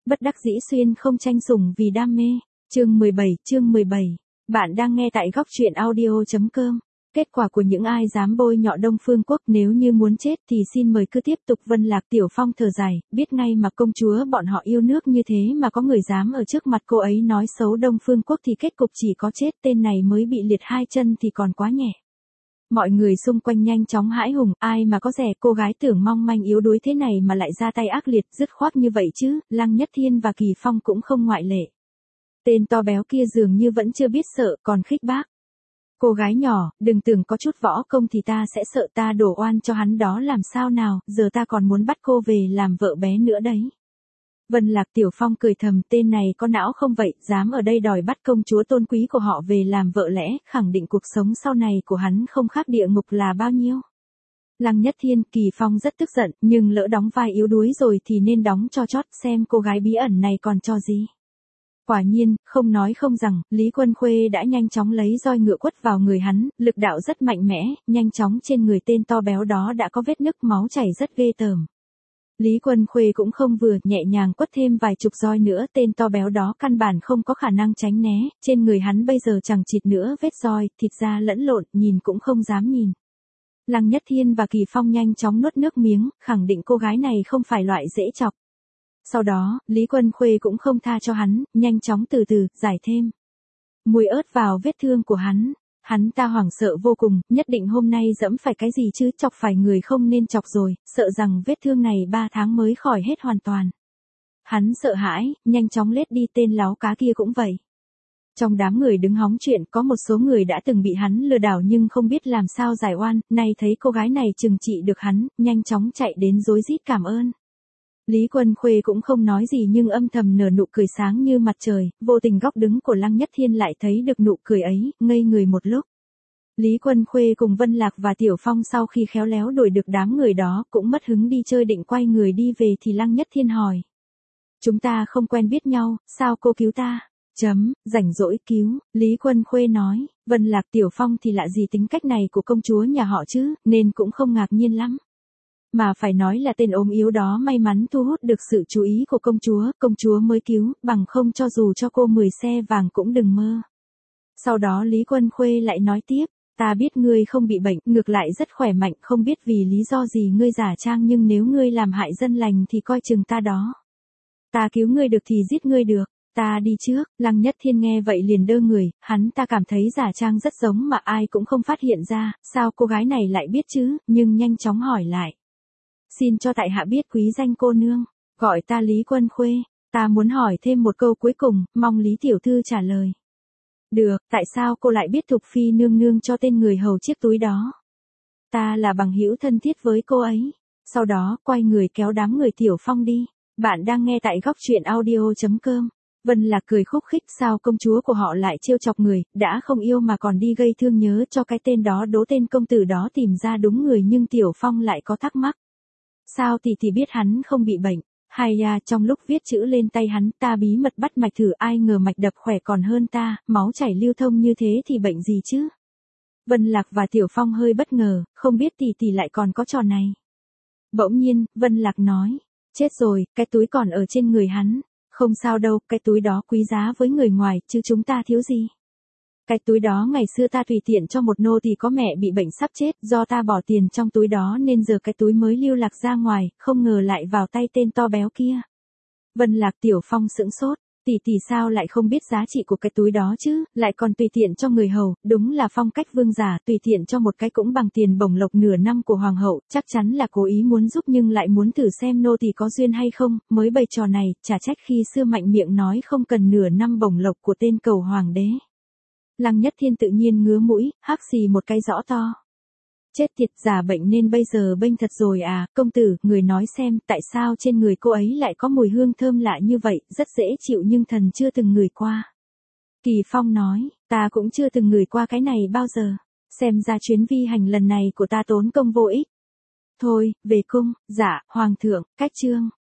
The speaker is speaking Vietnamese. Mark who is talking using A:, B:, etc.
A: bất đắc dĩ xuyên không tranh sủng vì đam mê. Chương 17. Bạn đang nghe tại góc truyện audio.com. Kết quả của những ai dám bôi nhọ Đông Phương Quốc, nếu như muốn chết thì xin mời cứ tiếp tục. Vân Lạc Tiểu Phong thở dài, biết ngay mà công chúa bọn họ yêu nước như thế mà có người dám ở trước mặt cô ấy nói xấu Đông Phương Quốc thì kết cục chỉ có chết, tên này mới bị liệt hai chân thì còn quá nhẹ. Mọi người xung quanh nhanh chóng hãi hùng, ai mà có dè cô gái tưởng mong manh yếu đuối thế này mà lại ra tay ác liệt dứt khoát như vậy chứ. Lăng Nhất Thiên và Kỳ Phong cũng không ngoại lệ. Tên to béo kia dường như vẫn chưa biết sợ, còn khích bác. Cô gái nhỏ, đừng tưởng có chút võ công thì ta sẽ sợ, ta đổ oan cho hắn đó làm sao nào, giờ ta còn muốn bắt cô về làm vợ bé nữa đấy. Vân Lạc Tiểu Phong cười thầm, tên này có não không vậy, dám ở đây đòi bắt công chúa tôn quý của họ về làm vợ lẽ, khẳng định cuộc sống sau này của hắn không khác địa ngục là bao nhiêu. Lăng Nhất Thiên, Kỳ Phong rất tức giận, nhưng lỡ đóng vai yếu đuối rồi thì nên đóng cho chót, xem cô gái bí ẩn này còn cho gì. Quả nhiên, không nói không rằng, Lý Quân Khuê đã nhanh chóng lấy roi ngựa quất vào người hắn, lực đạo rất mạnh mẽ, nhanh chóng trên người tên to béo đó đã có vết nứt, máu chảy rất ghê tởm. Lý Quân Khuê cũng không vừa, nhẹ nhàng quất thêm vài chục roi nữa, tên to béo đó căn bản không có khả năng tránh né, trên người hắn bây giờ chẳng chịt nữa vết roi, thịt da lẫn lộn, nhìn cũng không dám nhìn. Lăng Nhất Thiên và Kỳ Phong nhanh chóng nuốt nước miếng, khẳng định cô gái này không phải loại dễ chọc. Sau đó, Lý Quân Khuê cũng không tha cho hắn, nhanh chóng từ từ, giải thêm mùi ớt vào vết thương của hắn. Hắn ta hoảng sợ vô cùng, nhất định hôm nay dẫm phải cái gì chứ, chọc phải người không nên chọc rồi, sợ rằng vết thương này 3 tháng mới khỏi hết hoàn toàn. Hắn sợ hãi, nhanh chóng lết đi, tên láo cá kia cũng vậy. Trong đám người đứng hóng chuyện, có một số người đã từng bị hắn lừa đảo nhưng không biết làm sao giải oan, nay thấy cô gái này trừng trị được hắn, nhanh chóng chạy đến rối rít cảm ơn. Lý Quân Khuê cũng không nói gì nhưng âm thầm nở nụ cười sáng như mặt trời, vô tình góc đứng của Lăng Nhất Thiên lại thấy được nụ cười ấy, ngây người một lúc. Lý Quân Khuê cùng Vân Lạc và Tiểu Phong sau khi khéo léo đuổi được đám người đó cũng mất hứng đi chơi, định quay người đi về thì Lăng Nhất Thiên hỏi. Chúng ta không quen biết nhau, sao cô cứu ta? Rảnh rỗi cứu, Lý Quân Khuê nói. Vân Lạc Tiểu Phong thì lạ gì tính cách này của công chúa nhà họ chứ, nên cũng không ngạc nhiên lắm. Mà phải nói là tên ốm yếu đó may mắn thu hút được sự chú ý của công chúa mới cứu, bằng không cho dù cho cô 10 xe vàng cũng đừng mơ. Sau đó Lý Quân Khuê lại nói tiếp, ta biết ngươi không bị bệnh, ngược lại rất khỏe mạnh, không biết vì lý do gì ngươi giả trang, nhưng nếu ngươi làm hại dân lành thì coi chừng ta đó. Ta cứu ngươi được thì giết ngươi được, ta đi trước. Lăng Nhất Thiên nghe vậy liền đơ người, hắn ta cảm thấy giả trang rất giống mà ai cũng không phát hiện ra, sao cô gái này lại biết chứ, nhưng nhanh chóng hỏi lại. Xin cho tại hạ biết quý danh cô nương, gọi ta Lý Quân Khuê, ta muốn hỏi thêm một câu cuối cùng, mong Lý Tiểu Thư trả lời. Được, tại sao cô lại biết Thục Phi nương nương cho tên người hầu chiếc túi đó? Ta là bằng hữu thân thiết với cô ấy. Sau đó, quay người kéo đám người Tiểu Phong đi. Bạn đang nghe tại góc truyện audio.com. Vân Lạc cười khúc khích, sao công chúa của họ lại trêu chọc người, đã không yêu mà còn đi gây thương nhớ cho cái tên đó, đố tên công tử đó tìm ra đúng người, nhưng Tiểu Phong lại có thắc mắc. Sao thì biết hắn không bị bệnh, hay à, trong lúc viết chữ lên tay hắn, ta bí mật bắt mạch thử, ai ngờ mạch đập khỏe còn hơn ta, máu chảy lưu thông như thế thì bệnh gì chứ? Vân Lạc và Tiểu Phong hơi bất ngờ, không biết tỷ lại còn có trò này. Bỗng nhiên, Vân Lạc nói, chết rồi, cái túi còn ở trên người hắn. Không sao đâu, cái túi đó quý giá với người ngoài, chứ chúng ta thiếu gì. Cái túi đó ngày xưa ta tùy tiện cho một nô tỳ có mẹ bị bệnh sắp chết, do ta bỏ tiền trong túi đó nên giờ cái túi mới lưu lạc ra ngoài, không ngờ lại vào tay tên to béo kia. Vân Lạc Tiểu Phong sững sốt, tỷ sao lại không biết giá trị của cái túi đó chứ, lại còn tùy tiện cho người hầu, đúng là phong cách vương giả, tùy tiện cho một cái cũng bằng tiền bổng lộc nửa năm của hoàng hậu, chắc chắn là cố ý muốn giúp nhưng lại muốn thử xem nô tỳ có duyên hay không, mới bày trò này, chả trách khi xưa mạnh miệng nói không cần nửa năm bổng lộc của tên cầu hoàng đế. Lăng Nhất Thiên tự nhiên ngứa mũi, hắc xì một cái rõ to. Chết tiệt, giả bệnh nên bây giờ bênh thật rồi à, công tử, người nói xem, tại sao trên người cô ấy lại có mùi hương thơm lạ như vậy, rất dễ chịu nhưng thần chưa từng ngửi qua. Kỳ Phong nói, ta cũng chưa từng ngửi qua cái này bao giờ, xem ra chuyến vi hành lần này của ta tốn công vô ích. Thôi, về cung, dạ, hoàng thượng, cách chương.